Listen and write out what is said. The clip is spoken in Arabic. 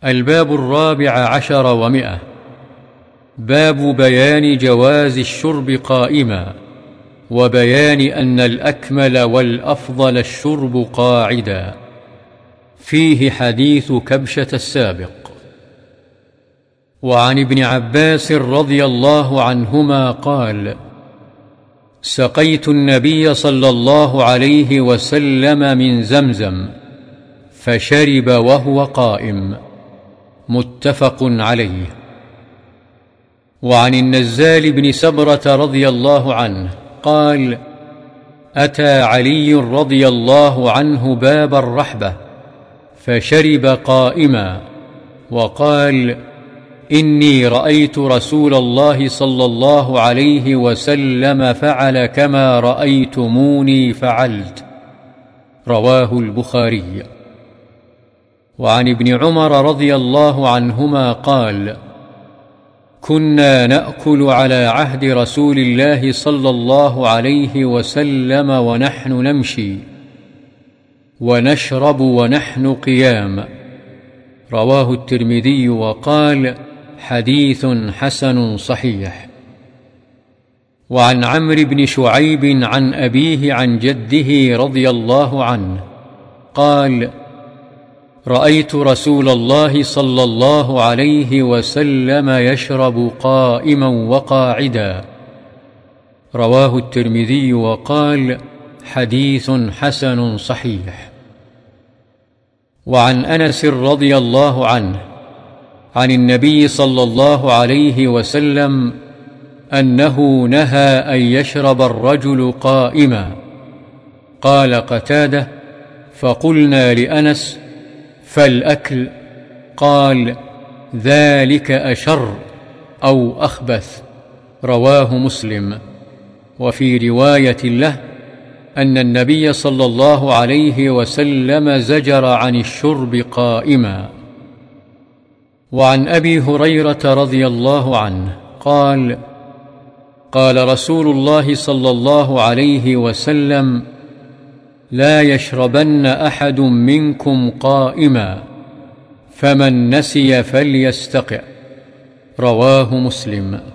الباب 14 باب بيان جواز الشرب قائما، وبيان أن الأكمل والأفضل الشرب قاعدا. فيه حديث كبشة السابق. وعن ابن عباس رضي الله عنهما قال: سقيت النبي صلى الله عليه وسلم من زمزم فشرب وهو قائم. متفق عليه. وعن النزال بن سبرة رضي الله عنه قال: أتى علي رضي الله عنه باب الرحبة فشرب قائما، وقال: إني رأيت رسول الله صلى الله عليه وسلم فعل كما رأيتموني فعلت. رواه البخاري. وعن ابن عمر رضي الله عنهما قال: كنا نأكل على عهد رسول الله صلى الله عليه وسلم ونحن نمشي، ونشرب ونحن قيام. رواه الترمذي وقال: حديث حسن صحيح. وعن عمرو بن شعيب عن أبيه عن جده رضي الله عنه قال: رأيت رسول الله صلى الله عليه وسلم يشرب قائما وقاعدا. رواه الترمذي وقال: حديث حسن صحيح. وعن أنس رضي الله عنه عن النبي صلى الله عليه وسلم أنه نهى أن يشرب الرجل قائما. قال قتادة: فقلنا لأنس: فالأكل؟ قال: ذلك أشر أو أخبث. رواه مسلم. وفي رواية له أن النبي صلى الله عليه وسلم زجر عن الشرب قائما. وعن أبي هريرة رضي الله عنه قال: قال رسول الله صلى الله عليه وسلم: لا يشربن أحد منكم قائما، فمن نسي فليستقع. رواه مسلم.